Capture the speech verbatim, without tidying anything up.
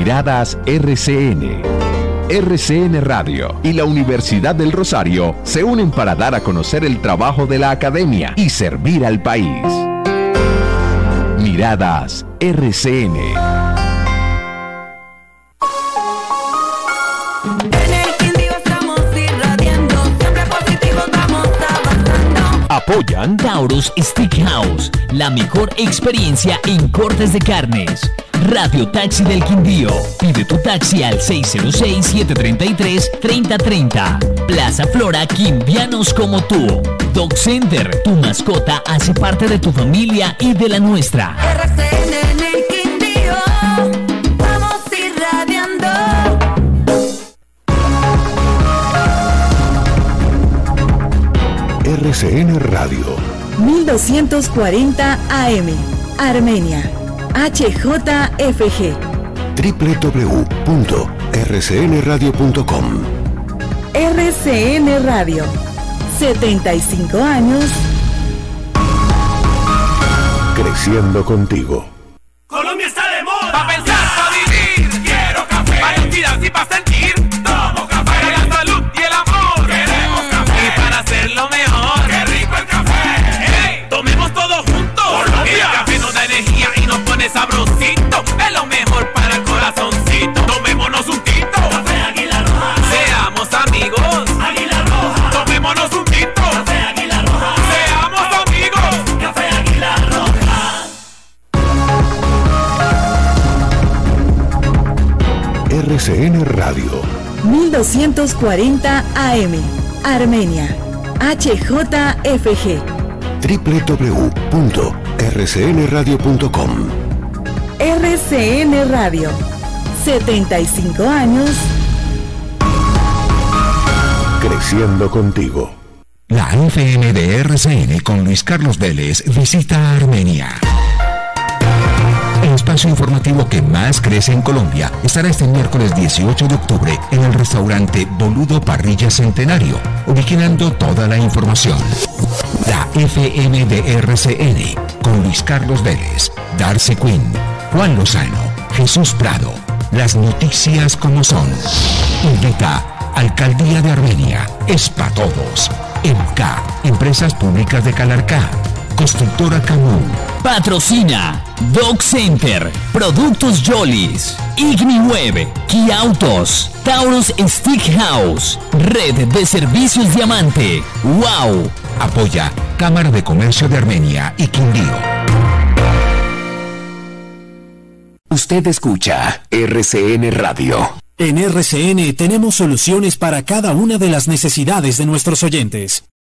Miradas R C N. R C N Radio y la Universidad del Rosario se unen para dar a conocer el trabajo de la academia y servir al país. Miradas R C N. Apoyan Taurus Steakhouse, la mejor experiencia en cortes de carnes. Radio Taxi del Quindío. Pide tu taxi al seis cero seis, siete tres tres, tres cero tres cero. Plaza Flora, quindianos como tú. Dog Center, tu mascota hace parte de tu familia y de la nuestra. R C N en el Quindío, vamos irradiando. R C N Radio mil doscientos cuarenta A M, Armenia, H J F G. doble u doble u doble u punto r c n radio punto com. R C N Radio, setenta y cinco años. Creciendo contigo. Colombia está de moda. Pa' pensar, pa' vivir. Quiero café. Para inspirar y pa' sentir. Tomo café. Para la salud y el amor. Queremos café. Y para hacerlo mejor. Qué rico el café. Hey, tomemos todos juntos. Colombia. El café nos da energía y nos pone sabrosito. Es lo mejor para el corazoncito. Tomémonos un tinto. Café Águila Roja. Seamos amigos. Águila Roja. Tomémonos un tinto. Café Águila Roja. Seamos amigos. Café Águila Roja. R C N Radio mil doscientos cuarenta A M, Armenia, H J F G. doble u doble u doble u punto r c n radio punto com. R C N Radio, setenta y cinco años. Creciendo contigo. La F M de R C N con Luis Carlos Vélez visita Armenia. El espacio informativo que más crece en Colombia estará este miércoles dieciocho de octubre en el restaurante Boludo Parrilla Centenario, originando toda la información. La F M de R C N con Luis Carlos Vélez, Darcy Quinn, Juan Lozano, Jesús Prado. Las noticias como son. Invita Alcaldía de Armenia, es pa' todos. E M K, Empresas Públicas de Calarcá. Constructora Camú. Patrocina Dog Center, Productos Jolis, IgniWeb, Kia Autos, Taurus Steakhouse, Red de Servicios Diamante, Wow. Apoya Cámara de Comercio de Armenia y Quindío. Usted escucha R C N Radio. En R C N tenemos soluciones para cada una de las necesidades de nuestros oyentes.